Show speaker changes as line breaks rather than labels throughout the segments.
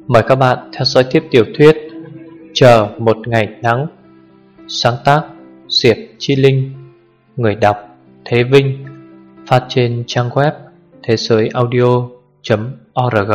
Mời các bạn theo dõi tiếp tiểu thuyết Chờ một ngày nắng. Sáng tác Diệp Chi Linh. Người đọc Thế Vinh. Phát trên trang web thế giới audio.org.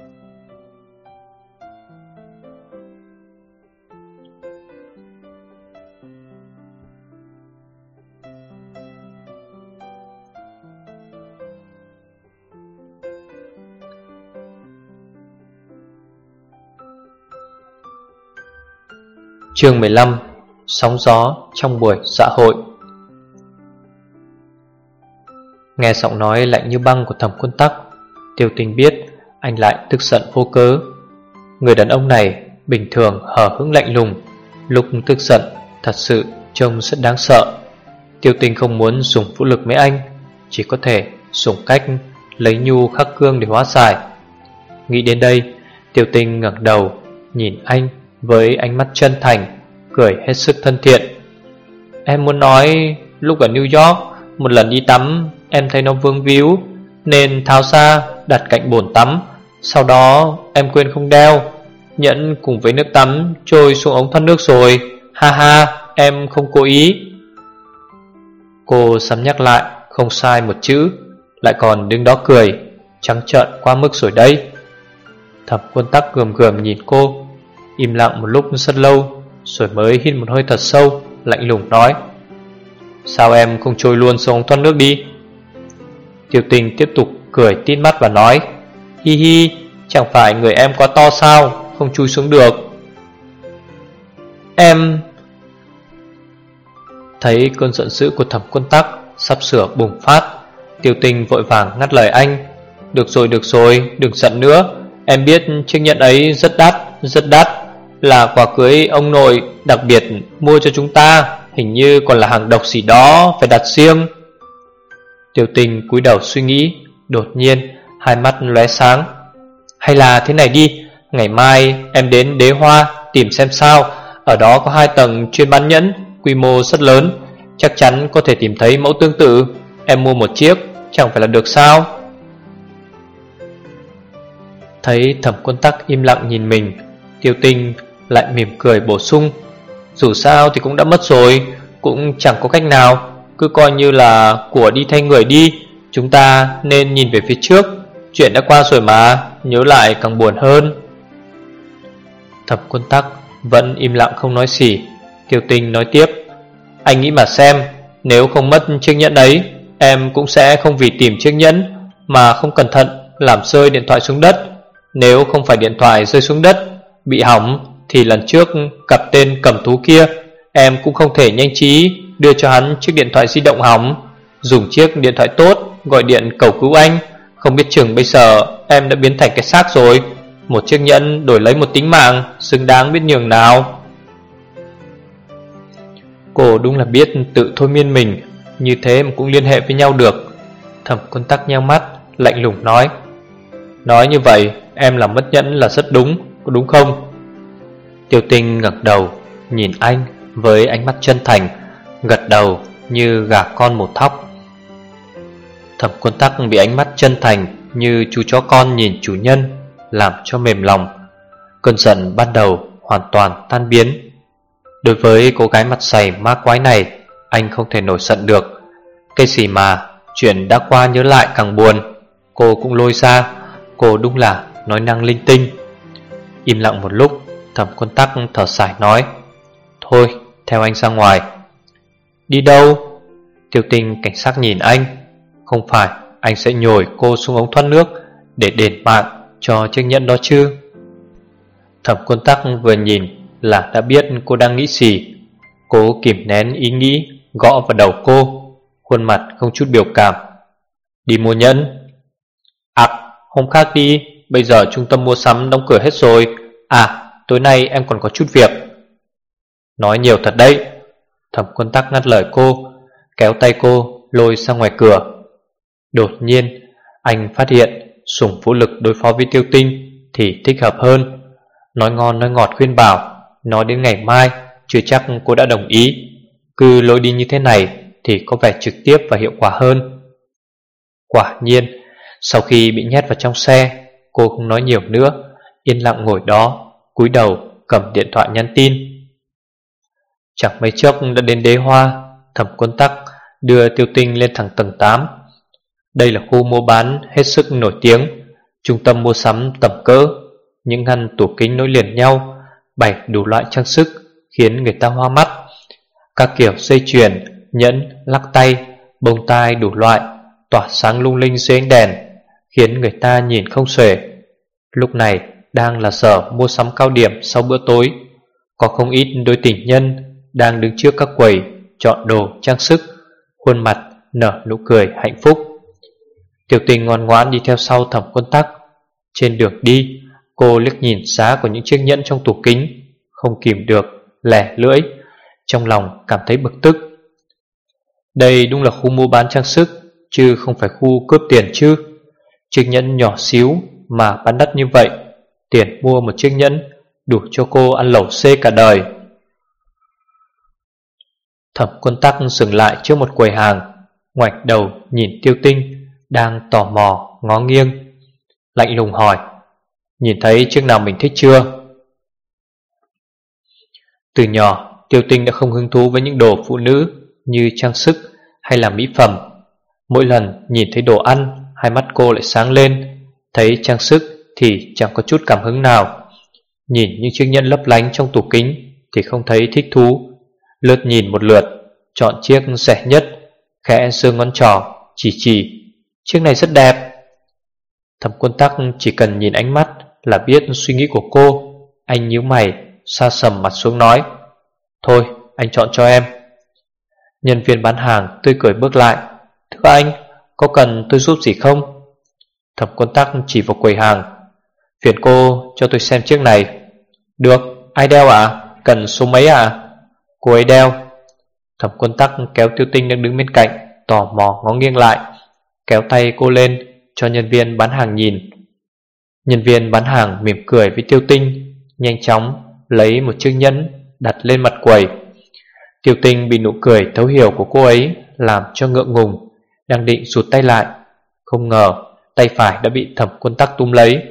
Chương 15. Sóng gió trong buổi xã hội. Nghe giọng nói lạnh như băng của Thẩm Quân Tắc, Tiêu Tình biết anh lại tức giận vô cớ. Người đàn ông này bình thường hờ hững lạnh lùng, lúc tức giận thật sự trông rất đáng sợ. Tiêu Tình không muốn dùng vũ lực với anh, chỉ có thể dùng cách lấy nhu khắc cương để hóa giải. Nghĩ đến đây, Tiêu Tình ngẩng đầu nhìn anh với ánh mắt chân thành, cười hết sức thân thiện. Em muốn nói lúc ở New York, một lần đi tắm em thấy nó vương víu nên tháo ra đặt cạnh bồn tắm. Sau đó em quên không đeo, nhẫn cùng với nước tắm trôi xuống ống thoát nước rồi. Ha ha, em không cố ý. Cô sắm nhắc lại không sai một chữ, lại còn đứng đó cười, trắng trợn quá mức rồi đây. Thẩm Quân Tắc gườm gườm nhìn cô, im lặng một lúc rất lâu, rồi mới hít một hơi thật sâu, lạnh lùng nói: Sao em không trôi luôn xuống thoát nước đi? Tiêu Tình tiếp tục cười tít mắt và nói: Hi hi, chẳng phải người em quá to sao, không chui xuống được. Em... Thấy cơn giận dữ của Thẩm Quân Tắc sắp sửa bùng phát, Tiêu Tình vội vàng ngắt lời anh: Được rồi, đừng giận nữa. Em biết chiếc nhẫn ấy rất đắt, là quà cưới ông nội đặc biệt mua cho chúng ta, hình như còn là hàng độc gì đó, phải đặt riêng. Tiêu Tình cúi đầu suy nghĩ, đột nhiên hai mắt lóe sáng. Hay là thế này đi, ngày mai em đến Đế Hoa tìm xem sao. Ở đó có 2 tầng chuyên bán nhẫn, quy mô rất lớn, chắc chắn có thể tìm thấy mẫu tương tự. Em mua một chiếc, chẳng phải là được sao? Thấy Thẩm Quân Tắc im lặng nhìn mình, Tiêu Tình lại mỉm cười bổ sung: Dù sao thì cũng đã mất rồi, cũng chẳng có cách nào, cứ coi như là của đi thay người đi. Chúng ta nên nhìn về phía trước, chuyện đã qua rồi mà, nhớ lại càng buồn hơn. Thẩm Quân Tắc vẫn im lặng không nói gì. Tiêu Tình nói tiếp: Anh nghĩ mà xem, nếu không mất chiếc nhẫn ấy, em cũng sẽ không vì tìm chiếc nhẫn mà không cẩn thận làm rơi điện thoại xuống đất. Nếu không phải điện thoại rơi xuống đất bị hỏng, thì lần trước cặp tên cầm thú kia em cũng không thể nhanh trí đưa cho hắn chiếc điện thoại di động hỏng. Dùng chiếc điện thoại tốt gọi điện cầu cứu anh, không biết chừng bây giờ em đã biến thành cái xác rồi. Một chiếc nhẫn đổi lấy một tính mạng, xứng đáng biết nhường nào. Cô đúng là biết tự thôi miên mình, như thế mà cũng liên hệ với nhau được. Thẩm Quân Tắc nheo mắt, lạnh lùng nói: Nói như vậy em làm mất nhẫn là rất đúng, có đúng không? Tiêu Tình ngẩng đầu nhìn anh với ánh mắt chân thành, gật đầu như gà con mổ thóc. Thẩm Quân Tắc bị ánh mắt chân thành như chú chó con nhìn chủ nhân làm cho mềm lòng. Cơn giận ban đầu hoàn toàn tan biến. Đối với cô gái mặt dày ma quái này, anh không thể nổi giận được. Cái gì mà chuyện đã qua nhớ lại càng buồn, cô cũng lôi ra. Cô đúng là nói năng linh tinh. Im lặng một lúc, Thẩm Quân Tắc thở dài nói: Thôi, theo anh ra ngoài. Đi đâu? Tiêu Tình cảnh giác nhìn anh. Không phải anh sẽ nhồi cô xuống ống thoát nước để đền mạng cho chiếc nhẫn đó chứ? Thẩm Quân Tắc vừa nhìn là đã biết cô đang nghĩ gì. Cố kìm nén ý nghĩ gõ vào đầu cô, khuôn mặt không chút biểu cảm. Đi mua nhẫn? Hôm khác đi, bây giờ trung tâm mua sắm đóng cửa hết rồi. Tối nay em còn có chút việc. Nói nhiều thật đấy. Thẩm Quân Tắc ngắt lời cô, kéo tay cô lôi ra ngoài cửa. Đột nhiên anh phát hiện dùng vũ lực đối phó với Tiêu Tình thì thích hợp hơn. Nói ngon nói ngọt khuyên bảo, nói đến ngày mai chưa chắc cô đã đồng ý. Cứ lối đi như thế này thì có vẻ trực tiếp và hiệu quả hơn. Quả nhiên, sau khi bị nhét vào trong xe, cô không nói nhiều nữa, yên lặng ngồi đó, cúi đầu cầm điện thoại nhắn tin. Chẳng mấy chốc đã đến Đế Hoa. Thẩm Quân Tắc đưa Tiêu Tinh lên thẳng tầng 8. Đây là khu mua bán hết sức nổi tiếng, trung tâm mua sắm tầm cỡ. Những ngăn tủ kính nối liền nhau, bày đủ loại trang sức khiến người ta hoa mắt. Các kiểu dây chuyền, nhẫn, lắc tay, bông tai đủ loại tỏa sáng lung linh dưới ánh đèn, khiến người ta nhìn không xuể. Lúc này đang là giờ mua sắm cao điểm sau bữa tối. Có không ít đôi tình nhân đang đứng trước các quầy chọn đồ trang sức, khuôn mặt nở nụ cười hạnh phúc. Tiểu Tình ngoan ngoãn đi theo sau Thẩm Quân Tắc. Trên đường đi, cô liếc nhìn giá của những chiếc nhẫn trong tủ kính, không kìm được lẻ lưỡi, trong lòng cảm thấy bực tức. Đây đúng là khu mua bán trang sức, chứ không phải khu cướp tiền chứ. Chiếc nhẫn nhỏ xíu mà bán đắt như vậy, tiền mua một chiếc nhẫn đủ cho cô ăn lẩu xê cả đời. Thẩm Quân Tắc dừng lại trước một quầy hàng, ngoảnh đầu nhìn Tiêu Tinh đang tò mò ngó nghiêng, lạnh lùng hỏi: nhìn thấy chiếc nào mình thích chưa? Từ nhỏ, Tiêu Tinh đã không hứng thú với những đồ phụ nữ như trang sức hay là mỹ phẩm. Mỗi lần nhìn thấy đồ ăn, hai mắt cô lại sáng lên. Thấy trang sức thì chẳng có chút cảm hứng nào. Nhìn những chiếc nhẫn lấp lánh trong tủ kính thì không thấy thích thú. Lướt nhìn một lượt, chọn chiếc rẻ nhất, khẽ giơ ngón trỏ chỉ: chiếc này rất đẹp. Thẩm Quân Tắc chỉ cần nhìn ánh mắt là biết suy nghĩ của cô. Anh nhíu mày, sa sầm mặt xuống nói: thôi, anh chọn cho em. Nhân viên bán hàng tươi cười bước lại: thưa anh, có cần tôi giúp gì không? Thẩm Quân Tắc chỉ vào quầy hàng: phiền cô cho tôi xem chiếc này. Được, ai đeo ạ? Cần số mấy ạ? Cô ấy đeo. Thẩm Quân Tắc kéo Tiêu Tinh đang đứng bên cạnh, tò mò ngó nghiêng lại, kéo tay cô lên cho nhân viên bán hàng nhìn. Nhân viên bán hàng mỉm cười với Tiêu Tinh, nhanh chóng lấy một chiếc nhẫn đặt lên mặt quầy. Tiêu Tinh bị nụ cười thấu hiểu của cô ấy làm cho ngượng ngùng, đang định rụt tay lại, không ngờ tay phải đã bị Thẩm Quân Tắc túm lấy.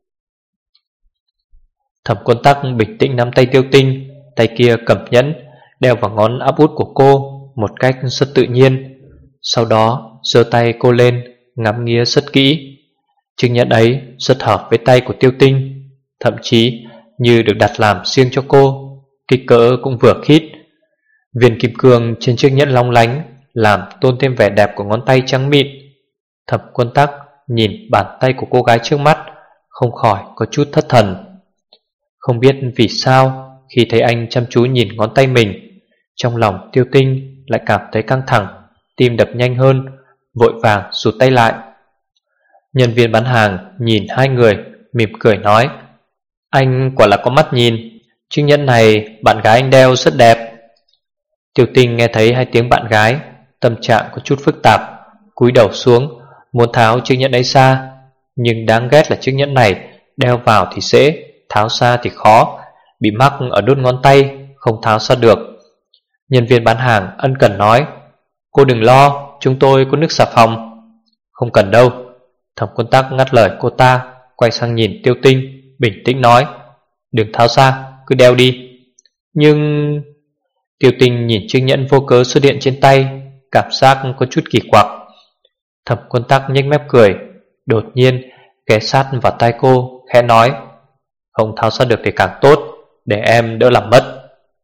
Thẩm Quân Tắc bình tĩnh nắm tay Tiêu Tinh, tay kia cầm nhẫn đeo vào ngón áp út của cô một cách rất tự nhiên. Sau đó giơ tay cô lên, ngắm nghía rất kỹ. Chiếc nhẫn ấy rất hợp với tay của Tiêu Tinh, thậm chí như được đặt làm riêng cho cô, kích cỡ cũng vừa khít. Viên kim cương trên chiếc nhẫn long lánh làm tôn thêm vẻ đẹp của ngón tay trắng mịn. Thẩm Quân Tắc nhìn bàn tay của cô gái trước mắt, không khỏi có chút thất thần. Không biết vì sao, khi thấy anh chăm chú nhìn ngón tay mình, trong lòng Tiêu Tinh lại cảm thấy căng thẳng, tim đập nhanh hơn, vội vàng rụt tay lại. Nhân viên bán hàng nhìn hai người, mỉm cười nói: anh quả là có mắt nhìn, chiếc nhẫn này bạn gái anh đeo rất đẹp. Tiêu Tinh nghe thấy hai tiếng bạn gái, tâm trạng có chút phức tạp, cúi đầu xuống muốn tháo chiếc nhẫn ấy ra. Nhưng đáng ghét là chiếc nhẫn này đeo vào thì dễ, tháo ra thì khó, bị mắc ở đốt ngón tay, không tháo ra được. Nhân viên bán hàng ân cần nói: cô đừng lo, chúng tôi có nước xà phòng. Không cần đâu. Thẩm Quân Tắc ngắt lời cô ta, quay sang nhìn Tiêu Tinh, bình tĩnh nói: đừng tháo ra, cứ đeo đi. Nhưng... Tiêu Tinh nhìn chiếc nhẫn vô cớ xuất hiện trên tay, cảm giác có chút kỳ quặc. Thẩm Quân Tắc nhếch mép cười, đột nhiên ghé sát vào tai cô, khẽ nói: không tháo ra được thì càng tốt, để em đỡ làm mất.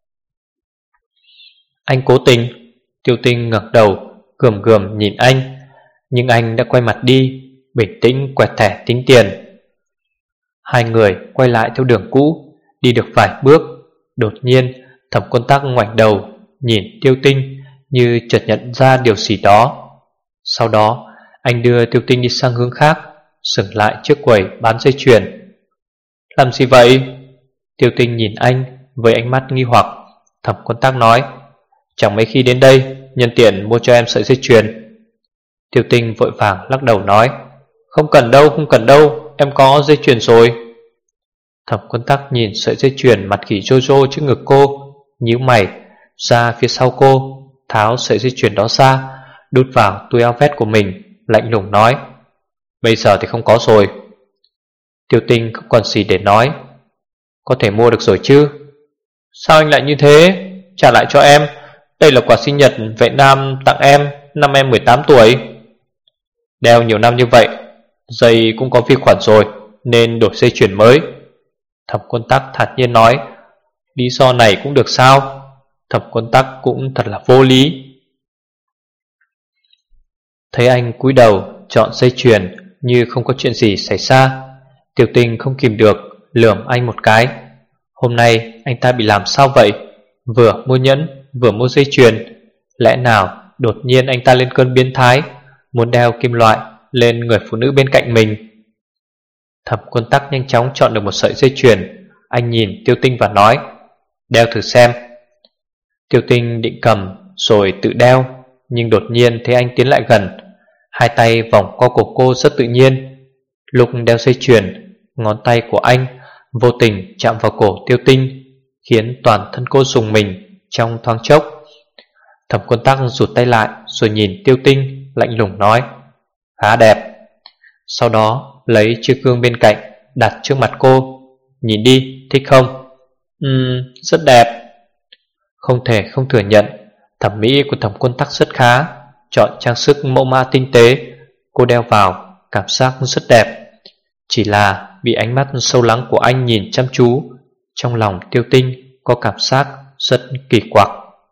Anh cố tình. Tiêu Tinh ngẩng đầu, gườm gườm nhìn anh, nhưng anh đã quay mặt đi, bình tĩnh quẹt thẻ tính tiền. Hai người quay lại theo đường cũ, đi được vài bước, đột nhiên Thẩm Quân Tắc ngoảnh đầu nhìn Tiêu Tinh như chợt nhận ra điều gì đó. Sau đó anh đưa Tiêu Tinh đi sang hướng khác, dừng lại trước quầy bán dây chuyền. Làm gì vậy? Tiêu Tinh nhìn anh với ánh mắt nghi hoặc. Thẩm Quân Tắc nói: chẳng mấy khi đến đây, nhân tiện mua cho em sợi dây chuyền. Tiêu Tinh vội vàng lắc đầu nói: không cần đâu, không cần đâu, em có dây chuyền rồi. Thẩm Quân Tắc nhìn sợi dây chuyền mặt khỉ Jojo trước ngực cô, nhíu mày ra phía sau cô, tháo sợi dây chuyền đó ra, đút vào túi áo vest của mình, lạnh lùng nói: bây giờ thì không có rồi. Tiêu Tinh không còn gì để nói. Có thể mua được rồi chứ? Sao anh lại như thế? Trả lại cho em. Đây là quà sinh nhật vệ nam tặng em năm em 18 tuổi. Đeo nhiều năm như vậy, dây cũng có vi khuẩn rồi, nên đổi dây chuyền mới. Thẩm Quân Tắc thản nhiên nói. Lý do này cũng được sao? Thẩm Quân Tắc cũng thật là vô lý. Thấy anh cúi đầu chọn dây chuyền như không có chuyện gì xảy ra, Tiểu Tình không kìm được lườm anh một cái. Hôm nay anh ta bị làm sao vậy? Vừa mua nhẫn vừa mua dây chuyền. Lẽ nào đột nhiên anh ta lên cơn biến thái, muốn đeo kim loại lên người phụ nữ bên cạnh mình? Thẩm Quân Tắc nhanh chóng chọn được một sợi dây chuyền. Anh nhìn Tiêu Tinh và nói, đeo thử xem. Tiêu Tinh định cầm rồi tự đeo, nhưng đột nhiên thấy anh tiến lại gần. Hai tay vòng qua cổ cô rất tự nhiên. Lúc đeo dây chuyền, ngón tay của anh vô tình chạm vào cổ Tiêu Tinh, khiến toàn thân cô rùng mình trong thoáng chốc. Thẩm Quân Tắc rụt tay lại rồi nhìn Tiêu Tinh, lạnh lùng nói, khá đẹp. Sau đó lấy chiếc gương bên cạnh đặt trước mặt cô. Nhìn đi, thích không? Rất đẹp. Không thể không thừa nhận, thẩm mỹ của Thẩm Quân Tắc rất khá. Chọn trang sức mẫu mã tinh tế, cô đeo vào cảm giác rất đẹp. Chỉ là bị ánh mắt sâu lắng của anh nhìn chăm chú, trong lòng Tiêu Tinh có cảm giác rất kỳ quặc.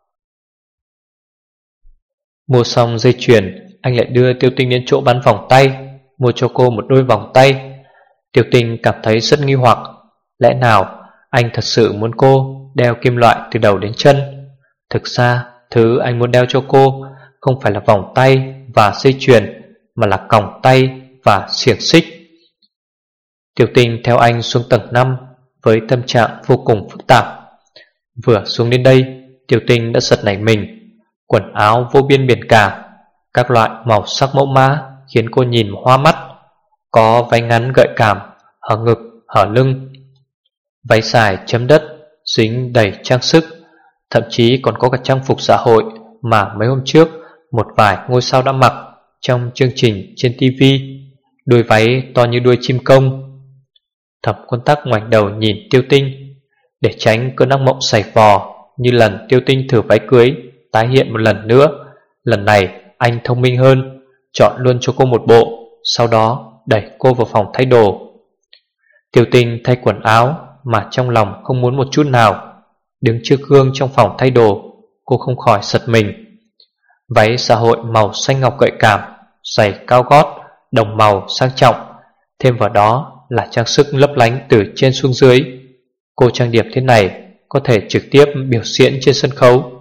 Mua xong dây chuyền, anh lại đưa Tiêu Tinh đến chỗ bán vòng tay, mua cho cô một đôi vòng tay. Tiêu Tinh cảm thấy rất nghi hoặc. Lẽ nào anh thật sự muốn cô đeo kim loại từ đầu đến chân? Thực ra thứ anh muốn đeo cho cô không phải là vòng tay và dây chuyền, mà là còng tay và xiềng xích. Tiêu Tinh theo anh xuống tầng 5 với tâm trạng vô cùng phức tạp. Vừa xuống đến đây, Tiêu Tinh đã giật nảy mình. Quần áo vô biên biển cả, các loại màu sắc mẫu mã khiến cô nhìn hoa mắt. Có váy ngắn gợi cảm, hở ngực, hở lưng, váy dài chấm đất, dính đầy trang sức. Thậm chí còn có cả trang phục xã hội mà mấy hôm trước một vài ngôi sao đã mặc trong chương trình trên TV. Đôi váy to như đuôi chim công. Thẩm Quân Tắc ngoảnh đầu nhìn Tiêu Tinh. Để tránh cơn ác mộng sảy vò như lần Tiêu Tinh thử váy cưới tái hiện một lần nữa, lần này anh thông minh hơn, chọn luôn cho cô một bộ, sau đó đẩy cô vào phòng thay đồ. Tiêu Tinh thay quần áo mà trong lòng không muốn một chút nào. Đứng trước gương trong phòng thay đồ, cô không khỏi giật mình. Váy xã hội màu xanh ngọc gợi cảm, giày cao gót, đồng màu sang trọng, thêm vào đó là trang sức lấp lánh từ trên xuống dưới. Cô trang điểm thế này có thể trực tiếp biểu diễn trên sân khấu.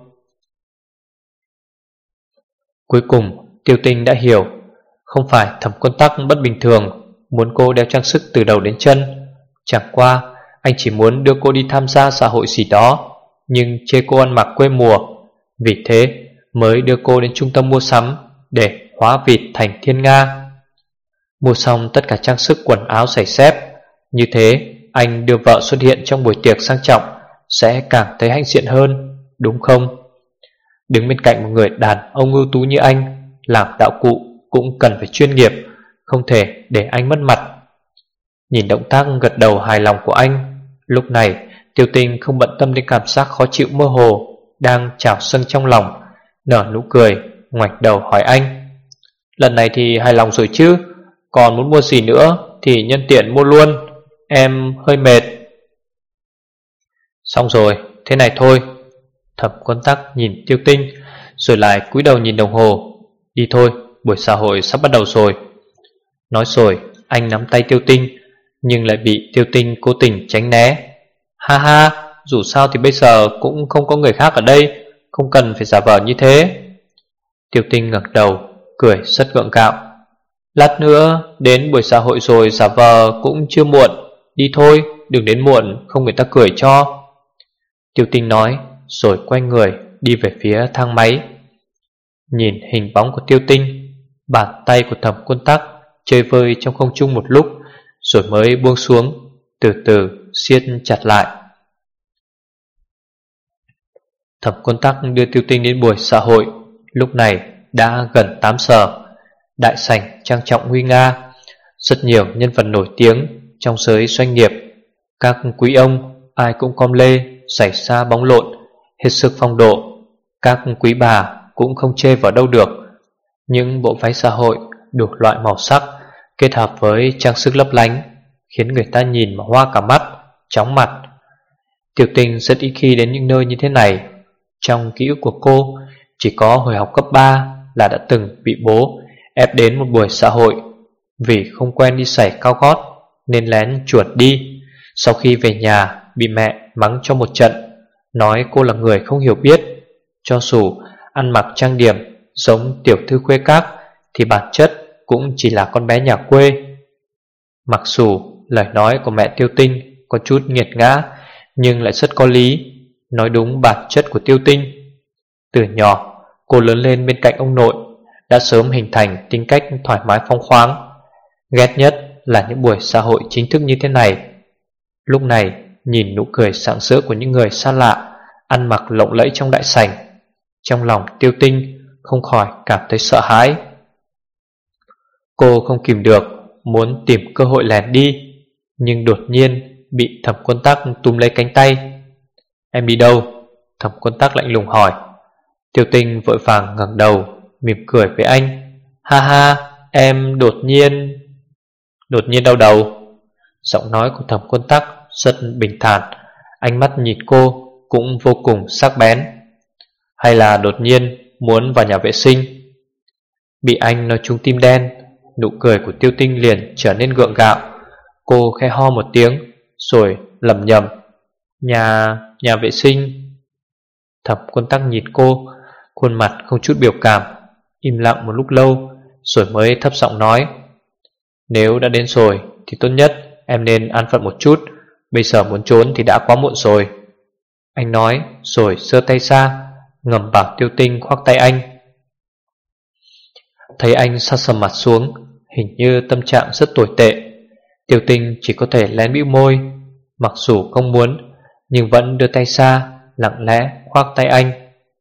Cuối cùng Tiêu Tinh đã hiểu, không phải Thẩm Quân Tắc bất bình thường muốn cô đeo trang sức từ đầu đến chân. Chẳng qua anh chỉ muốn đưa cô đi tham gia xã hội gì đó, nhưng chê cô ăn mặc quê mùa. Vì thế mới đưa cô đến trung tâm mua sắm để hóa vịt thành thiên nga. Mua xong tất cả trang sức quần áo giày dép. Như thế anh đưa vợ xuất hiện trong buổi tiệc sang trọng sẽ càng thấy hãnh diện hơn, đúng không? Đứng bên cạnh một người đàn ông ưu tú như anh, làm đạo cụ cũng cần phải chuyên nghiệp, không thể để anh mất mặt. Nhìn động tác gật đầu hài lòng của anh, lúc này Tiêu Tinh không bận tâm đến cảm giác khó chịu mơ hồ đang trào dâng trong lòng, nở nụ cười, ngoảnh đầu hỏi anh, lần này thì hài lòng rồi chứ? Còn muốn mua gì nữa thì nhân tiện mua luôn, em hơi mệt. Xong rồi, thế này thôi. Thẩm Quân Tắc nhìn Tiêu Tinh, rồi lại cúi đầu nhìn đồng hồ. Đi thôi, buổi xã hội sắp bắt đầu rồi. Nói rồi anh nắm tay Tiêu Tinh, nhưng lại bị Tiêu Tinh cố tình tránh né. Ha ha, dù sao thì bây giờ cũng không có người khác ở đây, không cần phải giả vờ như thế. Tiêu Tinh ngẩng đầu, cười rất gượng gạo. Lát nữa đến buổi xã hội rồi, giả vờ cũng chưa muộn. Đi thôi, đừng đến muộn không người ta cười cho. Tiêu Tinh nói rồi quay người đi về phía thang máy. Nhìn hình bóng của Tiêu Tinh, bàn tay của Thẩm Quân Tắc chơi vơi trong không trung một lúc, rồi mới buông xuống, từ từ siết chặt lại. Thẩm Quân Tắc đưa Tiêu Tinh đến buổi xã hội. Lúc này đã gần 8 giờ. Đại sảnh trang trọng nguy nga, rất nhiều nhân vật nổi tiếng trong giới doanh nghiệp, các quý ông ai cũng com lê, giày xa bóng lộn, hết sức phong độ. Các quý bà cũng không chê vào đâu được. Những bộ váy xã hội đủ loại màu sắc kết hợp với trang sức lấp lánh khiến người ta nhìn mà hoa cả mắt, chóng mặt. Tiểu Tình rất ít khi đến những nơi như thế này. Trong ký ức của cô, chỉ có hồi học cấp 3 là đã từng bị bố ép đến một buổi xã hội. Vì không quen đi giày cao gót nên lén chuột đi. Sau khi về nhà bị mẹ mắng cho một trận, nói cô là người không hiểu biết. Cho dù ăn mặc trang điểm giống tiểu thư khuê các thì bản chất cũng chỉ là con bé nhà quê. Mặc dù lời nói của mẹ Tiêu Tinh có chút nghiệt ngã, nhưng lại rất có lý, nói đúng bản chất của Tiêu Tinh. Từ nhỏ cô lớn lên bên cạnh ông nội, đã sớm hình thành tính cách thoải mái phóng khoáng. Ghét nhất là những buổi xã hội chính thức như thế này. Lúc này nhìn nụ cười sảng sỡ của những người xa lạ ăn mặc lộng lẫy trong đại sảnh, trong lòng Tiêu Tinh không khỏi cảm thấy sợ hãi. Cô không kìm được muốn tìm cơ hội lẻn đi, nhưng đột nhiên bị Thẩm Quân Tắc túm lấy cánh tay. Em đi đâu? Thẩm Quân Tắc lạnh lùng hỏi. Tiêu Tinh vội vàng ngẩng đầu mỉm cười với anh. Ha ha, em đột nhiên đau đầu. Giọng nói của Thẩm Quân Tắc rất bình thản, ánh mắt nhìn cô cũng vô cùng sắc bén. Hay là đột nhiên muốn vào nhà vệ sinh? Bị anh nói trúng tim đen, nụ cười của Tiêu Tinh liền trở nên gượng gạo. Cô khẽ ho một tiếng rồi lẩm nhẩm, Nhà vệ sinh. Thẩm Quân Tắc nhìn cô, khuôn mặt không chút biểu cảm, im lặng một lúc lâu rồi mới thấp giọng nói, nếu đã đến rồi thì tốt nhất em nên an phận một chút. Bây giờ muốn trốn thì đã quá muộn rồi. Anh nói rồi giơ tay ra, ngầm bảo Tiêu Tinh khoác tay anh. Thấy anh sa sầm mặt xuống, hình như tâm trạng rất tồi tệ. Tiêu Tinh chỉ có thể lén bĩu môi, mặc dù không muốn nhưng vẫn đưa tay ra, lặng lẽ khoác tay anh.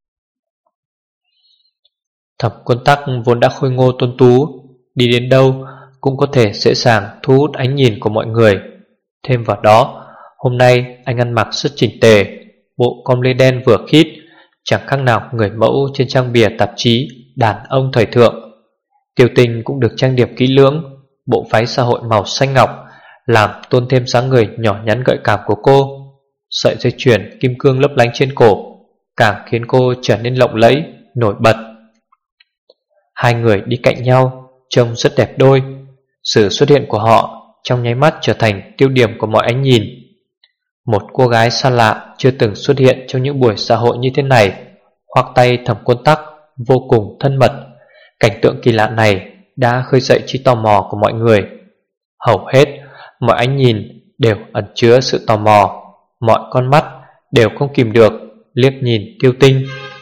Thẩm Quân Tắc vốn đã khôi ngô tuấn tú, đi đến đâu cũng có thể dễ dàng thu hút ánh nhìn của mọi người. Thêm vào đó, hôm nay anh ăn mặc rất chỉnh tề, bộ com lê đen vừa khít, chẳng khác nào người mẫu trên trang bìa tạp chí đàn ông thời thượng. Tiêu Tinh cũng được trang điểm kỹ lưỡng, bộ váy xã hội màu xanh ngọc làm tôn thêm dáng người nhỏ nhắn gợi cảm của cô. Sợi dây chuyền kim cương lấp lánh trên cổ càng khiến cô trở nên lộng lẫy, nổi bật. Hai người đi cạnh nhau trông rất đẹp đôi. Sự xuất hiện của họ trong nháy mắt trở thành tiêu điểm của mọi ánh nhìn. Một cô gái xa lạ chưa từng xuất hiện trong những buổi xã hội như thế này, khoác tay Thẩm Quân Tắc vô cùng thân mật. Cảnh tượng kỳ lạ này đã khơi dậy trí tò mò của mọi người. Hầu hết mọi ánh nhìn đều ẩn chứa sự tò mò, mọi con mắt đều không kìm được liếc nhìn Tiêu Tinh.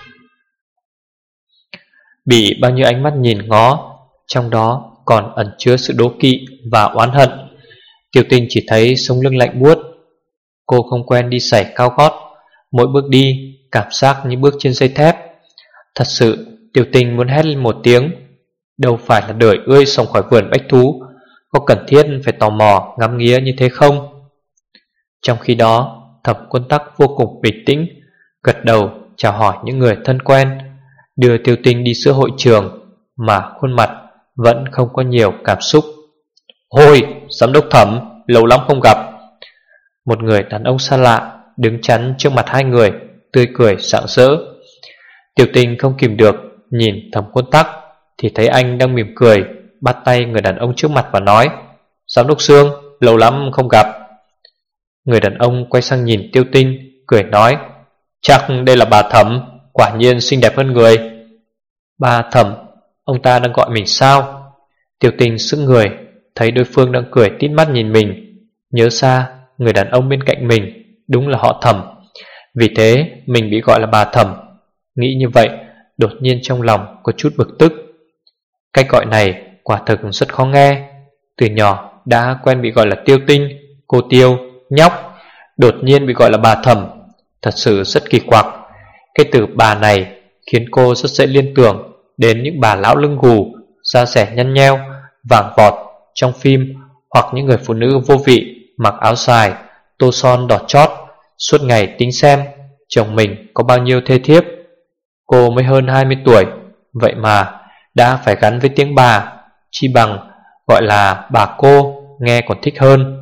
Bị bao nhiêu ánh mắt nhìn ngó, trong đó còn ẩn chứa sự đố kỵ và oán hận, Tiêu Tinh chỉ thấy sống lưng lạnh buốt. Cô không quen đi giày cao gót, mỗi bước đi cảm giác như bước trên dây thép. Thật sự Tiêu Tinh muốn hét lên một tiếng. Đâu phải là đời ươi sống khỏi vườn bách thú, có cần thiết phải tò mò ngắm nghía như thế không? Trong khi đó, Thẩm Quân Tắc vô cùng bình tĩnh, gật đầu chào hỏi những người thân quen, đưa Tiêu Tinh đi giữa hội trường, mà khuôn mặt vẫn không có nhiều cảm xúc. Ôi, giám đốc Thẩm, lâu lắm không gặp. Một người đàn ông xa lạ đứng chắn trước mặt hai người, tươi cười rạng rỡ. Tiêu Tinh không kìm được nhìn Thẩm Quân Tắc thì thấy anh đang mỉm cười, bắt tay người đàn ông trước mặt và nói, giám đốc Sương, lâu lắm không gặp. Người đàn ông quay sang nhìn Tiêu Tinh, cười nói, chắc đây là bà Thẩm, quả nhiên xinh đẹp hơn người. Bà Thẩm, ông ta đang gọi mình sao? Tiêu Tinh sững người, thấy đối phương đang cười tít mắt nhìn mình, nhớ ra người đàn ông bên cạnh mình đúng là họ Thẩm, vì thế mình bị gọi là bà Thẩm. Nghĩ như vậy, đột nhiên trong lòng có chút bực tức. Cách gọi này quả thực rất khó nghe. Từ nhỏ đã quen bị gọi là Tiêu Tinh, cô Tiêu, nhóc, đột nhiên bị gọi là bà Thẩm, thật sự rất kỳ quặc. Cái từ bà này khiến cô rất dễ liên tưởng đến những bà lão lưng gù, da dẻ nhăn nheo, vàng vọt trong phim hoặc những người phụ nữ vô vị mặc áo dài, tô son đỏ chót, suốt ngày tính xem chồng mình có bao nhiêu thê thiếp. Cô mới hơn 20 tuổi, vậy mà đã phải gắn với tiếng bà, chi bằng gọi là bà cô nghe còn thích hơn.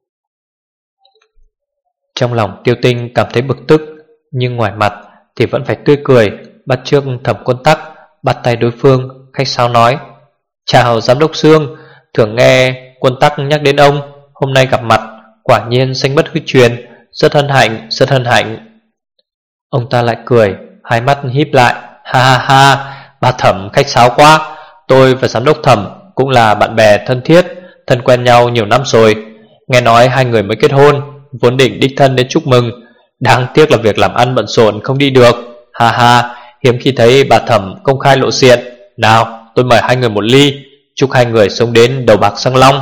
Trong lòng Tiêu Tinh cảm thấy bực tức, nhưng ngoài mặt thì vẫn phải tươi cười, bắt chước Thẩm Quân Tắc, bắt tay đối phương, khách sáo nói: "Chào giám đốc Sương, thường nghe Quân Tắc nhắc đến ông, hôm nay gặp mặt, quả nhiên danh bất hư truyền, rất hân hạnh, rất hân hạnh." Ông ta lại cười, hai mắt híp lại: "Ha ha ha, bà Thẩm khách sáo quá, tôi và giám đốc Thẩm cũng là bạn bè thân thiết, thân quen nhau nhiều năm rồi. Nghe nói hai người mới kết hôn, vốn định đích thân đến chúc mừng, đáng tiếc là việc làm ăn bận rộn không đi được. Ha ha, hiếm khi thấy bà Thẩm công khai lộ diện. Nào, tôi mời hai người một ly, chúc hai người sống đến đầu bạc răng long."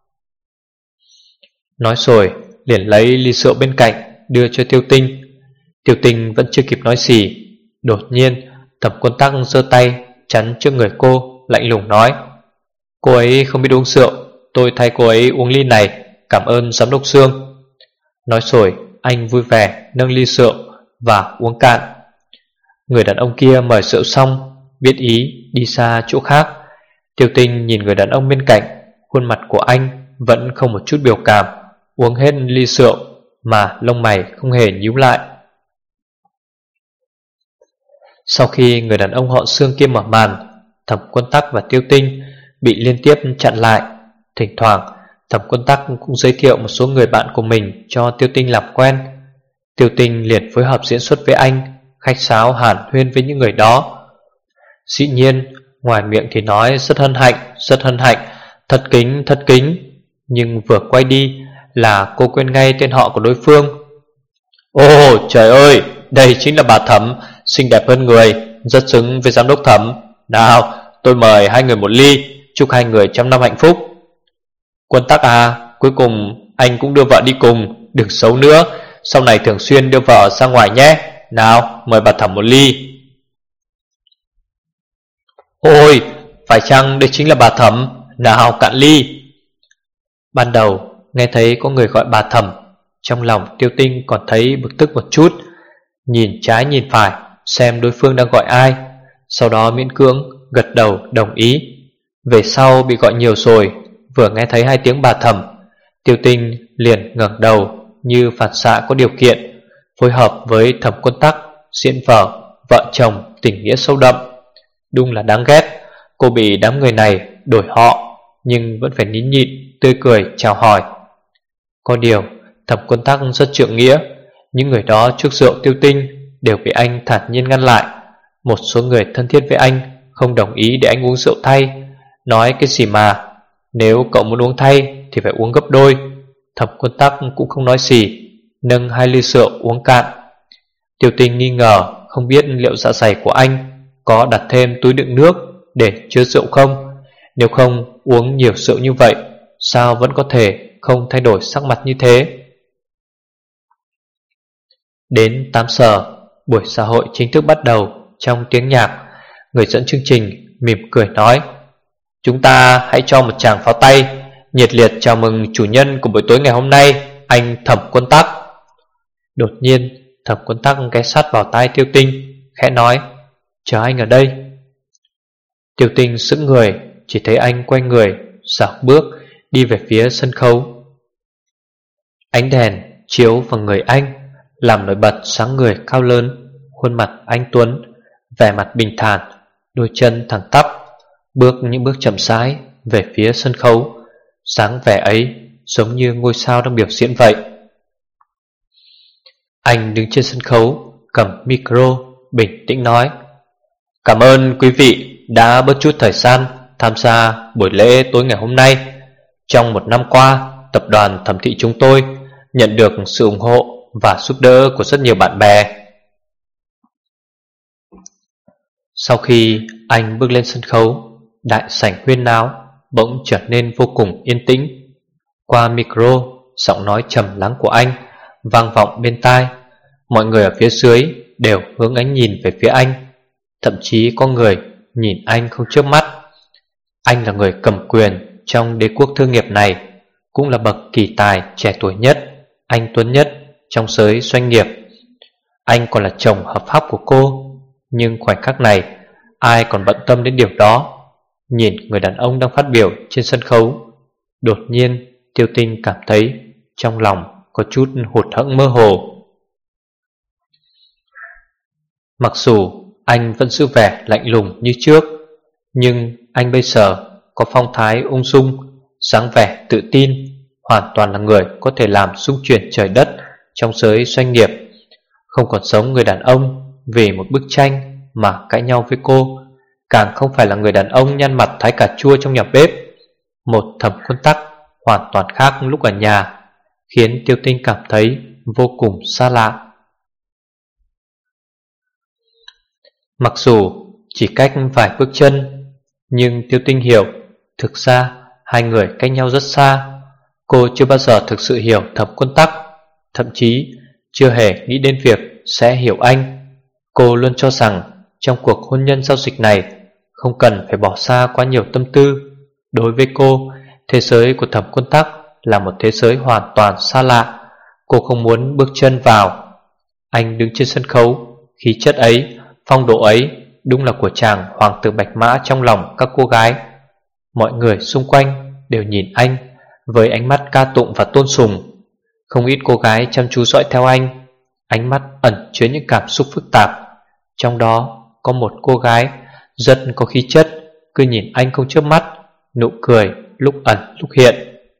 Nói rồi liền lấy ly rượu bên cạnh đưa cho Tiêu Tinh. Tiêu Tinh vẫn chưa kịp nói gì, đột nhiên Thẩm Quân Tắc giơ tay chắn trước người cô, lạnh lùng nói: "Cô ấy không biết uống rượu, tôi thay cô ấy uống ly này, cảm ơn giám đốc Sương." Nói rồi anh vui vẻ nâng ly rượu và uống cạn. Người đàn ông kia mời rượu xong, biết ý đi xa chỗ khác. Tiêu Tinh nhìn người đàn ông bên cạnh, khuôn mặt của anh vẫn không một chút biểu cảm, uống hết ly rượu mà lông mày không hề nhíu lại. Sau khi người đàn ông họ Sương kia mở màn, Thẩm Quân Tắc và Tiêu Tinh bị liên tiếp chặn lại. Thỉnh thoảng Thẩm Quân Tắc cũng giới thiệu một số người bạn của mình cho Tiêu Tinh làm quen. Tiêu Tinh liền phối hợp diễn xuất với anh, khách sáo hàn huyên với những người đó. Dĩ nhiên ngoài miệng thì nói rất hân hạnh, thật kính, nhưng vừa quay đi là cô quên ngay tên họ của đối phương. "Ồ trời ơi, đây chính là bà Thẩm, xinh đẹp hơn người, rất xứng với giám đốc Thẩm. Nào, tôi mời hai người một ly, chúc hai người trăm năm hạnh phúc." "Quân Tắc à, cuối cùng anh cũng đưa vợ đi cùng, đừng xấu nữa, sau này thường xuyên đưa vợ ra ngoài nhé. Nào, mời bà Thẩm một ly." "Ôi, phải chăng đây chính là bà Thẩm? Nào cạn ly." Ban đầu nghe thấy có người gọi bà Thẩm, trong lòng Tiêu Tinh còn thấy bực tức một chút, nhìn trái nhìn phải xem đối phương đang gọi ai, sau đó miễn cưỡng gật đầu đồng ý. Về sau bị gọi nhiều rồi, vừa nghe thấy hai tiếng bà Thẩm, Tiêu Tinh liền ngẩng đầu như phản xạ có điều kiện, phối hợp với Thẩm Quân Tắc diễn vở vợ chồng tình nghĩa sâu đậm. Đúng là đáng ghét, cô bị đám người này đổi họ nhưng vẫn phải nín nhịn tươi cười chào hỏi. Có điều Thẩm Quân Tắc rất trượng nghĩa, những người đó trước rượu Tiêu Tinh đều bị anh thản nhiên ngăn lại. Một số người thân thiết với anh không đồng ý để anh uống rượu thay, nói cái gì mà nếu cậu muốn uống thay thì phải uống gấp đôi. Thẩm Quân Tắc cũng không nói gì, nâng hai ly rượu uống cạn. Tiêu Tinh nghi ngờ không biết liệu dạ dày của anh có đặt thêm túi đựng nước để chứa rượu không. Nếu không uống nhiều rượu như vậy, sao vẫn có thể không thay đổi sắc mặt như thế. Đến 8 giờ, buổi xã hội chính thức bắt đầu. Trong tiếng nhạc, người dẫn chương trình mỉm cười nói: "Chúng ta hãy cho một tràng pháo tay nhiệt liệt chào mừng chủ nhân của buổi tối ngày hôm nay, anh Thẩm Quân Tắc." Đột nhiên Thẩm Quân Tắc ghé sát vào tai Tiêu Tinh, khẽ nói: "Chờ anh ở đây." Tiêu Tinh sững người, chỉ thấy anh quay người dạo bước đi về phía sân khấu. Ánh đèn chiếu vào người anh, làm nổi bật sáng người cao lớn, khuôn mặt anh tuấn, vẻ mặt bình thản, đôi chân thẳng tắp, bước những bước chậm rãi về phía sân khấu. Dáng vẻ ấy giống như ngôi sao đang biểu diễn vậy. Anh đứng trên sân khấu, cầm micro, bình tĩnh nói: "Cảm ơn quý vị đã bớt chút thời gian tham gia buổi lễ tối ngày hôm nay. Trong một năm qua, tập đoàn Thẩm thị chúng tôi nhận được sự ủng hộ và giúp đỡ của rất nhiều bạn bè." Sau khi anh bước lên sân khấu, đại sảnh huyên náo bỗng trở nên vô cùng yên tĩnh. Qua micro, giọng nói trầm lắng của anh vang vọng bên tai. Mọi người ở phía dưới đều hướng ánh nhìn về phía anh, thậm chí có người nhìn anh không chớp mắt. Anh là người cầm quyền trong đế quốc thương nghiệp này, cũng là bậc kỳ tài trẻ tuổi nhất, anh tuấn nhất trong giới doanh nghiệp. Anh còn là chồng hợp pháp của cô. Nhưng khoảnh khắc này, ai còn bận tâm đến điều đó. Nhìn người đàn ông đang phát biểu trên sân khấu, đột nhiên Tiêu Tinh cảm thấy trong lòng có chút hụt hẫng mơ hồ. Mặc dù anh vẫn giữ vẻ lạnh lùng như trước, nhưng anh bây giờ có phong thái ung dung, dáng vẻ tự tin, hoàn toàn là người có thể làm xung chuyển trời đất trong giới doanh nghiệp. Không còn giống người đàn ông vì một bức tranh mà cãi nhau với cô, càng không phải là người đàn ông nhăn mặt thái cà chua trong nhà bếp. Một Thẩm Quân Tắc hoàn toàn khác lúc ở nhà, khiến Tiêu Tinh cảm thấy vô cùng xa lạ. Mặc dù chỉ cách vài bước chân, nhưng Tiêu Tinh hiểu thực ra hai người cách nhau rất xa. Cô chưa bao giờ thực sự hiểu Thẩm Quân Tắc, thậm chí chưa hề nghĩ đến việc sẽ hiểu anh. Cô luôn cho rằng trong cuộc hôn nhân giao dịch này không cần phải bỏ ra quá nhiều tâm tư. Đối với cô, thế giới của Thẩm Quân Tắc là một thế giới hoàn toàn xa lạ. Cô không muốn bước chân vào. Anh đứng trên sân khấu, khí chất ấy, phong độ ấy đúng là của chàng hoàng tử bạch mã trong lòng các cô gái. Mọi người xung quanh đều nhìn anh với ánh mắt ca tụng và tôn sùng. Không ít cô gái chăm chú dõi theo anh, ánh mắt ẩn chứa những cảm xúc phức tạp. Trong đó có một cô gái rất có khí chất, cứ nhìn anh không chớp mắt, nụ cười lúc ẩn lúc hiện.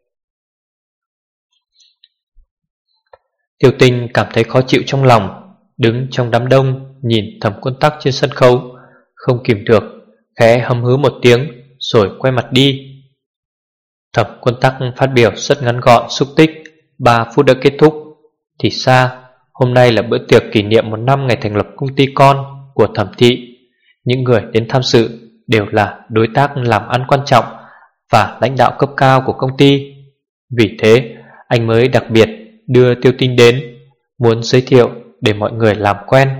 Tiêu Tinh cảm thấy khó chịu trong lòng, đứng trong đám đông nhìn Thẩm Quân Tắc trên sân khấu, không kìm được khẽ hăm hứ một tiếng rồi quay mặt đi. Thẩm Quân Tắc phát biểu rất ngắn gọn, xúc tích, 3 phút đã kết thúc. Thì ra hôm nay là bữa tiệc kỷ niệm 1 năm ngày thành lập công ty con của Thẩm thị. Những người đến tham dự đều là đối tác làm ăn quan trọng và lãnh đạo cấp cao của công ty. Vì thế anh mới đặc biệt đưa Tiêu Tinh đến, muốn giới thiệu để mọi người làm quen.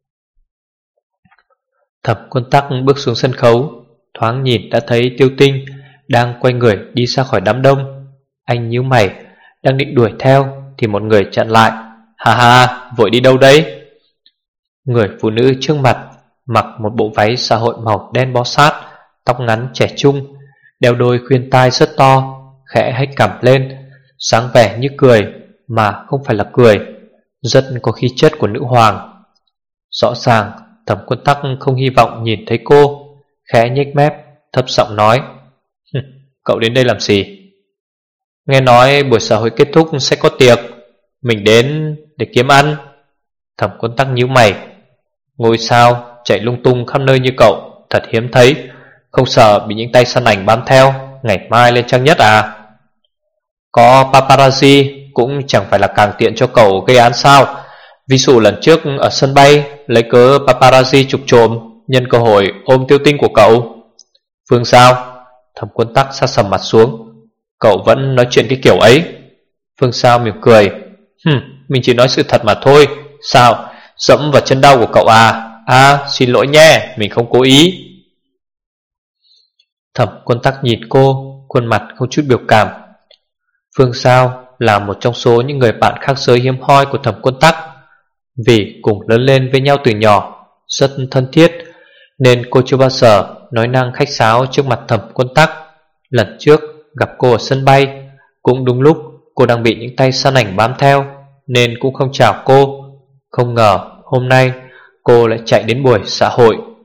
Thẩm Quân Tắc bước xuống sân khấu, thoáng nhìn đã thấy Tiêu Tinh đang quay người đi ra khỏi đám đông. Anh nhíu mày, đang định đuổi theo thì một người chặn lại. Hà hà, vội đi đâu đấy? Người phụ nữ trước mặt mặc một bộ váy xã hội màu đen bó sát, tóc ngắn trẻ trung, đeo đôi khuyên tai rất to, khẽ hếch cằm lên, sáng vẻ như cười mà không phải là cười, rất có khí chất của nữ hoàng. Rõ ràng Thẩm Quân Tắc không hy vọng nhìn thấy cô, khẽ nhếch mép, thấp giọng nói: Cậu đến đây làm gì? Nghe nói buổi xã hội kết thúc sẽ có tiệc, mình đến để kiếm ăn. Thẩm Quân Tắc nhíu mày. Ngôi sao chạy lung tung khắp nơi như cậu thật hiếm thấy, không sợ bị những tay săn ảnh bám theo ngày mai lên trang nhất à? Có paparazzi cũng chẳng phải là càng tiện cho cậu gây án sao? Ví dụ lần trước ở sân bay lấy cớ paparazzi chụp trộm, nhân cơ hội ôm Tiêu Tinh của cậu. Phương sao? Thẩm Quân Tắc sa sầm mặt xuống. Cậu vẫn nói chuyện cái kiểu ấy. Phương Sao mỉm cười. Mình chỉ nói sự thật mà thôi. Sao? Dẫm vào chân đau của cậu à? À, xin lỗi nhé, mình không cố ý. Thẩm Quân Tắc nhìn cô, khuôn mặt không chút biểu cảm. Phương Sao là một trong số những người bạn khác giới hiếm hoi của Thẩm Quân Tắc. Vì cùng lớn lên với nhau từ nhỏ, rất thân thiết, nên cô chưa bao giờ nói năng khách sáo trước mặt Thẩm Quân Tắc. Lần trước gặp cô ở sân bay, cũng đúng lúc cô đang bị những tay săn ảnh bám theo, nên cũng không chào cô. Không ngờ hôm nay cô lại chạy đến buổi xã hội